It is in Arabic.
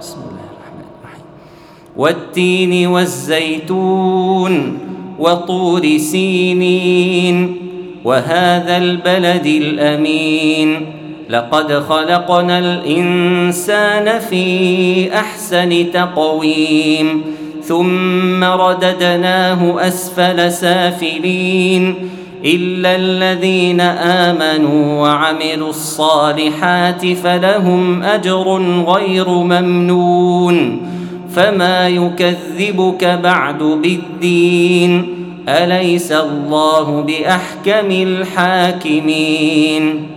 بسم الله الرحمن الرحيم. والتين والزيتون وطور سينين وهذا البلد الأمين لقد خلقنا الإنسان في أحسن تقويم ثم رددناه أسفل سافلين إلا الذين آمنوا وعملوا الصالحات فلهم أجر غير ممنون فما يكذبك بعد بالدين أليس الله بأحكم الحاكمين.